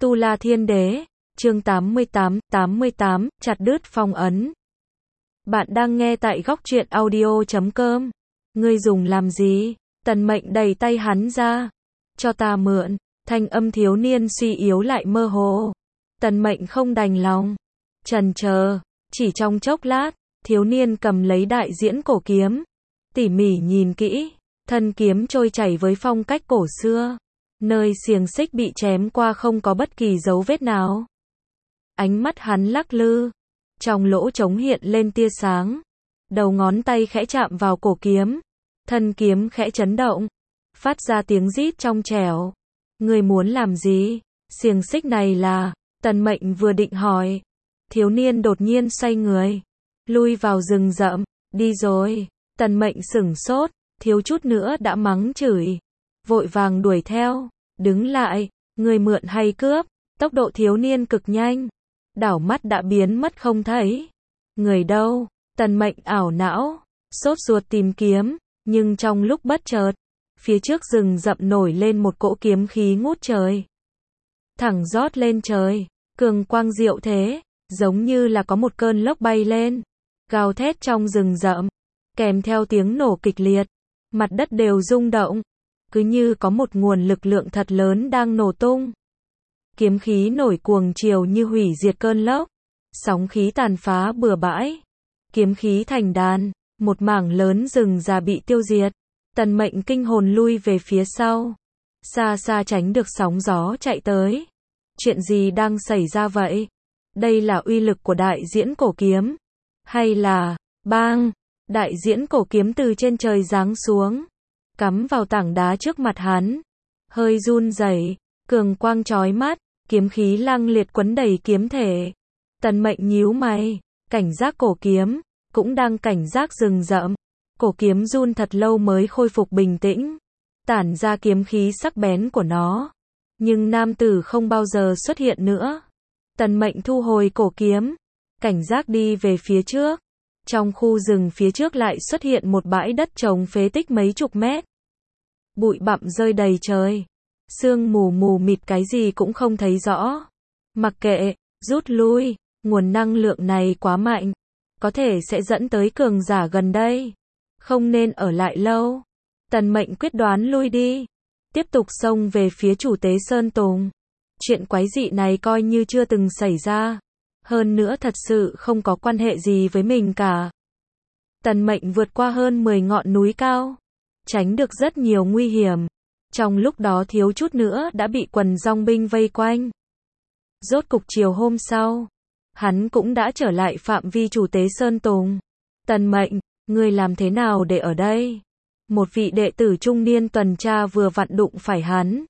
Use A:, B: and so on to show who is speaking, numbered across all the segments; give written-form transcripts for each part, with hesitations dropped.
A: Tu La Thiên Đế, chương 88, chặt đứt phong ấn. Bạn đang nghe tại góc truyện audio.com. Ngươi dùng làm gì? Tần Mệnh đẩy tay hắn ra. Cho ta mượn. Thanh âm thiếu niên suy yếu lại mơ hồ. Tần Mệnh không đành lòng. Chần chờ, chỉ trong chốc lát, thiếu niên cầm lấy đại diễn cổ kiếm. Tỉ mỉ nhìn kỹ, thân kiếm trôi chảy với phong cách cổ xưa. Nơi xiềng xích bị chém qua không có bất kỳ dấu vết nào. Ánh mắt hắn lắc lư, trong lỗ trống hiện lên tia sáng. Đầu ngón tay khẽ chạm vào cổ kiếm, thân kiếm khẽ chấn động, phát ra tiếng rít trong trẻo. Ngươi muốn làm gì? Xiềng xích này là... Tần Mệnh vừa định hỏi, thiếu niên đột nhiên xoay người, lui vào rừng rậm, đi rồi. Tần Mệnh sửng sốt, thiếu chút nữa đã mắng chửi, vội vàng đuổi theo. Đứng lại, người mượn hay cướp? Tốc độ thiếu niên cực nhanh, đảo mắt đã biến mất không thấy. Người đâu? Tần Mệnh ảo não, sốt ruột tìm kiếm, nhưng trong lúc bất chợt, phía trước rừng rậm nổi lên một cỗ kiếm khí ngút trời. Thẳng rót lên trời, cường quang diệu thế, giống như là có một cơn lốc bay lên, gào thét trong rừng rậm, kèm theo tiếng nổ kịch liệt, mặt đất đều rung động. Cứ như có một nguồn lực lượng thật lớn đang nổ tung. Kiếm khí nổi cuồng chiều như hủy diệt cơn lốc. Sóng khí tàn phá bừa bãi. Kiếm khí thành đàn, một mảng lớn rừng già bị tiêu diệt. Tần Mệnh kinh hồn lui về phía sau. Xa xa tránh được sóng gió chạy tới. Chuyện gì đang xảy ra vậy? Đây là uy lực của đại diễn cổ kiếm. Hay là, bang, đại diễn cổ kiếm từ trên trời giáng xuống, cắm vào tảng đá trước mặt hắn, hơi run rẩy, cường quang chói mắt, kiếm khí lăng liệt quấn đầy kiếm thể. Tần Mệnh nhíu mày, cảnh giác cổ kiếm, cũng đang cảnh giác rừng rậm. Cổ kiếm run thật lâu mới khôi phục bình tĩnh, tản ra kiếm khí sắc bén của nó. Nhưng nam tử không bao giờ xuất hiện nữa. Tần Mệnh thu hồi cổ kiếm, cảnh giác đi về phía trước. Trong khu rừng phía trước lại xuất hiện một bãi đất trống phế tích mấy chục mét. Bụi bặm rơi đầy trời. Sương mù mù mịt, cái gì cũng không thấy rõ. Mặc kệ, rút lui, nguồn năng lượng này quá mạnh, có thể sẽ dẫn tới cường giả gần đây. Không nên ở lại lâu. Tần Mệnh quyết đoán lui đi, tiếp tục xông về phía chủ tế Sơn Tùng. Chuyện quái dị này coi như chưa từng xảy ra. Hơn nữa thật sự không có quan hệ gì với mình cả. Tần Mệnh vượt qua hơn 10 ngọn núi cao, tránh được rất nhiều nguy hiểm. Trong lúc đó thiếu chút nữa đã bị quần dong binh vây quanh. Rốt cục chiều hôm sau, hắn cũng đã trở lại phạm vi chủ tế Sơn Tùng. Tần Mệnh, ngươi làm thế nào để ở đây? Một vị đệ tử trung niên tuần tra vừa vặn đụng phải hắn.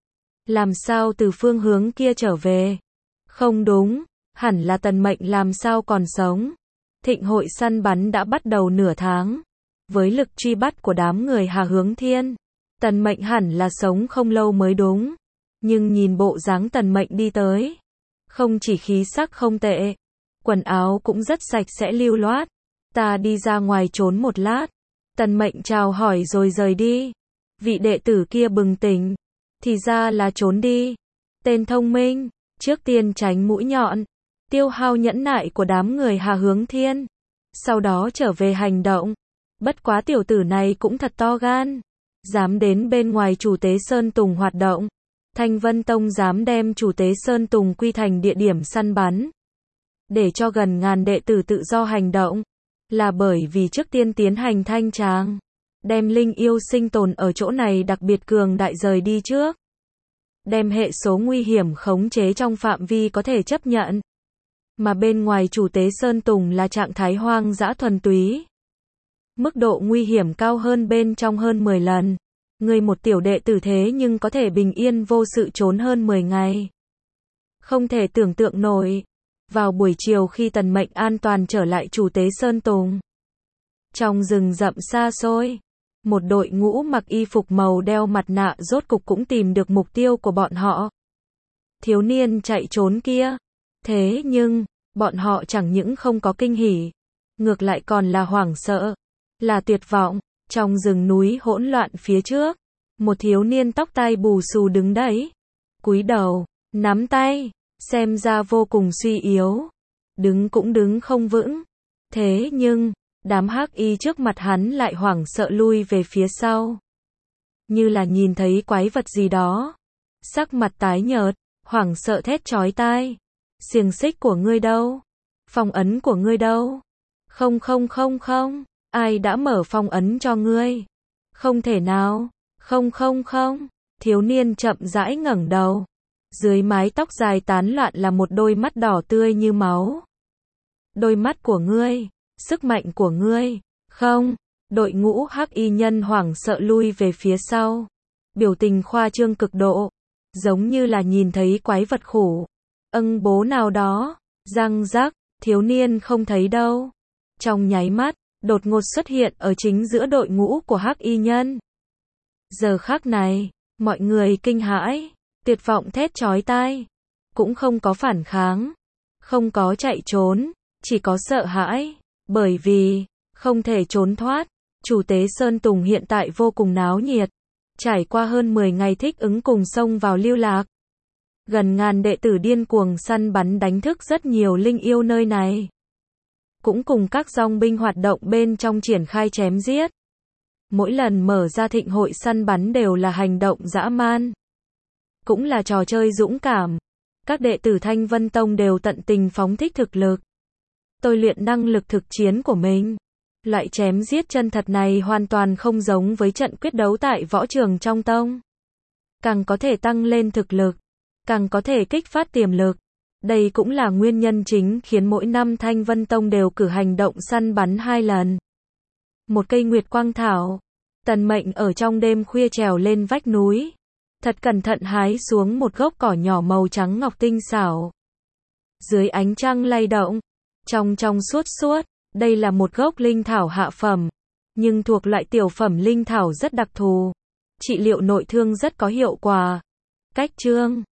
A: Làm sao từ phương hướng kia trở về? Không đúng, hẳn là Tần Mệnh làm sao còn sống. Thịnh hội săn bắn đã bắt đầu nửa tháng. Với lực truy bắt của đám người Hà Hướng Thiên, Tần Mệnh hẳn là sống không lâu mới đúng. Nhưng nhìn bộ dáng Tần Mệnh đi tới, không chỉ khí sắc không tệ, quần áo cũng rất sạch sẽ lưu loát. Ta đi ra ngoài trốn một lát. Tần Mệnh chào hỏi rồi rời đi. Vị đệ tử kia bừng tỉnh, thì ra là trốn đi. Tên thông minh, trước tiên tránh mũi nhọn, tiêu hao nhẫn nại của đám người Hà Hướng Thiên, sau đó trở về hành động. Bất quá tiểu tử này cũng thật to gan, dám đến bên ngoài chủ tế Sơn Tùng hoạt động. Thanh Vân Tông dám đem chủ tế Sơn Tùng quy thành địa điểm săn bắn, để cho gần ngàn đệ tử tự do hành động, là bởi vì trước tiên tiến hành thanh tràng, đem linh yêu sinh tồn ở chỗ này đặc biệt cường đại rời đi trước, đem hệ số nguy hiểm khống chế trong phạm vi có thể chấp nhận. Mà bên ngoài chủ tế Sơn Tùng là trạng thái hoang dã thuần túy, mức độ nguy hiểm cao hơn bên trong hơn 10 lần. Người một tiểu đệ tử thế nhưng có thể bình yên vô sự trốn hơn 10 ngày. Không thể tưởng tượng nổi. Vào buổi chiều khi Tần Mệnh an toàn trở lại chủ tế Sơn Tùng, trong rừng rậm xa xôi, một đội ngũ mặc y phục màu đeo mặt nạ rốt cục cũng tìm được mục tiêu của bọn họ. Thiếu niên chạy trốn kia. Thế nhưng, bọn họ chẳng những không có kinh hỉ, ngược lại còn là hoảng sợ, là tuyệt vọng. Trong rừng núi hỗn loạn phía trước, một thiếu niên tóc tai bù xù đứng đấy, cúi đầu, Nắm tay, xem ra vô cùng suy yếu. Đứng cũng đứng không vững. Thế nhưng, đám hắc y trước mặt hắn lại hoảng sợ lui về phía sau. Như là nhìn thấy quái vật gì đó. Sắc mặt tái nhợt, hoảng sợ thét chói tai. Xiềng xích của ngươi đâu? Phong ấn của ngươi đâu? Không không không không, ai đã mở phong ấn cho ngươi? Không thể nào, không không không. Thiếu niên chậm rãi ngẩng đầu. Dưới mái tóc dài tán loạn là một đôi mắt đỏ tươi như máu. Đôi mắt của ngươi, sức mạnh của ngươi. Không, đội ngũ hắc y nhân hoảng sợ lui về phía sau. Biểu tình khoa trương cực độ, giống như là nhìn thấy quái vật khủng bố nào đó. Răng rắc, thiếu niên không thấy đâu. Trong nháy mắt, đột ngột xuất hiện ở chính giữa đội ngũ của hắc y nhân. Giờ khắc này, mọi người kinh hãi, tuyệt vọng thét chói tai, cũng không có phản kháng, không có chạy trốn, chỉ có sợ hãi, bởi vì không thể trốn thoát. Chủ tế Sơn Tùng hiện tại vô cùng náo nhiệt, trải qua hơn 10 ngày thích ứng cùng xông vào lưu lạc. Gần ngàn đệ tử điên cuồng săn bắn đánh thức rất nhiều linh yêu nơi này. Cũng cùng các dòng binh hoạt động bên trong triển khai chém giết. Mỗi lần mở ra thịnh hội săn bắn đều là hành động dã man. Cũng là trò chơi dũng cảm. Các đệ tử Thanh Vân Tông đều tận tình phóng thích thực lực. Tôi luyện năng lực thực chiến của mình. Loại chém giết chân thật này hoàn toàn không giống với trận quyết đấu tại võ trường trong tông. Càng có thể tăng lên thực lực, càng có thể kích phát tiềm lực. Đây cũng là nguyên nhân chính khiến mỗi năm Thanh Vân Tông đều cử hành động săn bắn 2 lần. Một cây nguyệt quang thảo. Tần Mệnh ở trong đêm khuya trèo lên vách núi. Thật cẩn thận hái xuống một gốc cỏ nhỏ màu trắng ngọc tinh xảo. Dưới ánh trăng lay động, trong suốt suốt, đây là một gốc linh thảo hạ phẩm, nhưng thuộc loại tiểu phẩm linh thảo rất đặc thù. Trị liệu nội thương rất có hiệu quả. Cách chương